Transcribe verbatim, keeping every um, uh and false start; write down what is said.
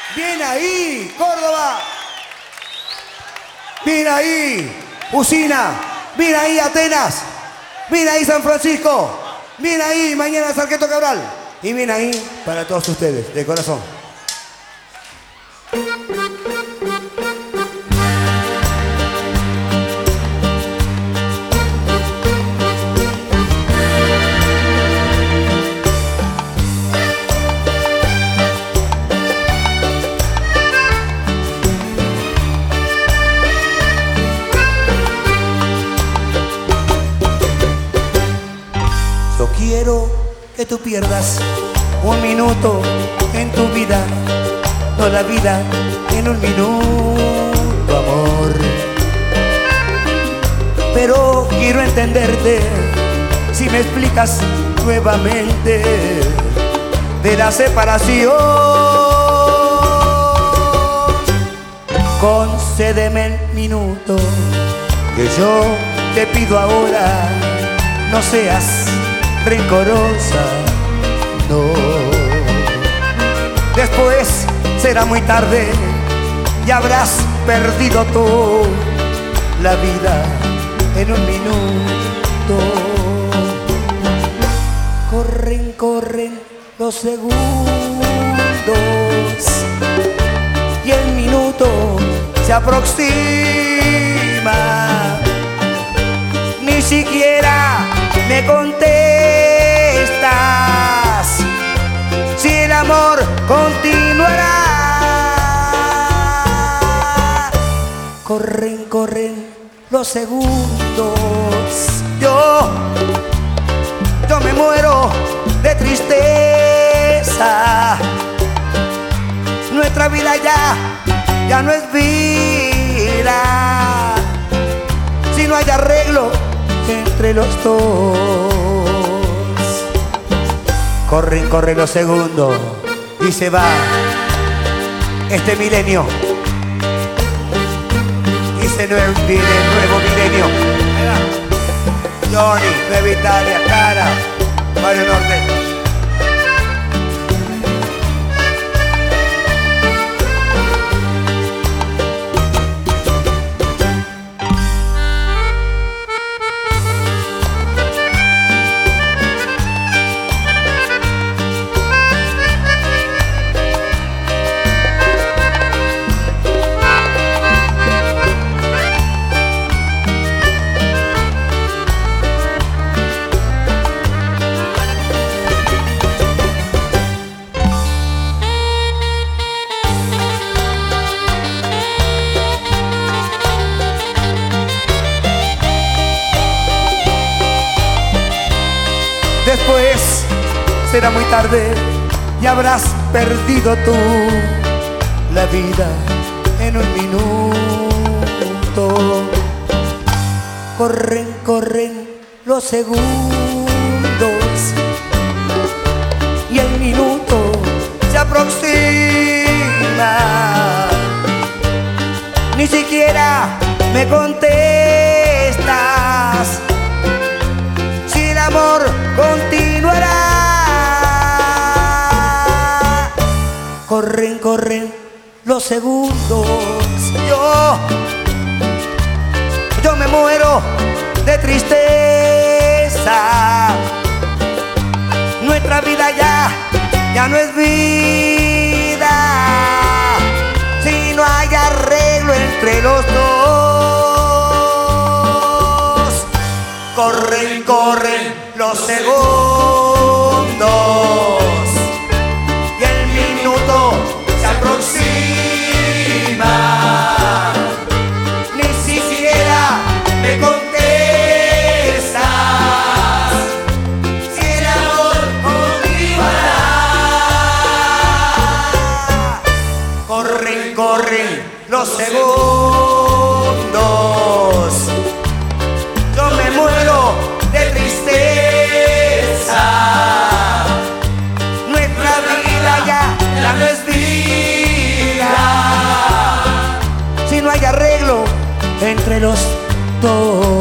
Bien ahí, Córdoba. Bien ahí, Usina. Bien ahí, Atenas. Bien ahí, San Francisco. Bien ahí, mañana Sarqueto Cabral. Y bien ahí para todos ustedes, de corazón. Yo quiero que tú pierdas un minuto en tu vida, no la vida en un minuto, amor. Pero quiero entenderte si me explicas nuevamente de la separación. Concédeme el minuto que yo te pido ahora, no seas rencorosa, no. Después será muy tarde y habrás perdido tú la vida en un minuto. Corren, corren los segundos y el minuto se aproxima. Ni siquiera me contestas si el amor continuará. Corren, corren los segundos. Yo, yo me muero de tristeza. Nuestra vida ya, ya no es vida si no hay arreglo entre los dos. Corren, corren los segundos y se va este milenio y se viene el nuevo milenio. Johnny, Nueva Italia, Cara, Barrio Norte. Después será muy tarde y habrás perdido tú la vida en un minuto. Corren, corren los segundos y el minuto se aproxima. Ni siquiera me contestas si el amor continuará. Corren, corren los segundos. Yo, yo me muero de tristeza. Nuestra vida ya, ya no es vida si no hay arreglo entre los dos. Corren, corren los segundos y el minuto se aproxima. Ni siquiera me contestas si el amor continuará. Corren, corren los segundos. Yo me muero de tristeza. Nuestra vida ya, ya no es vida si no hay arreglo entre los dos.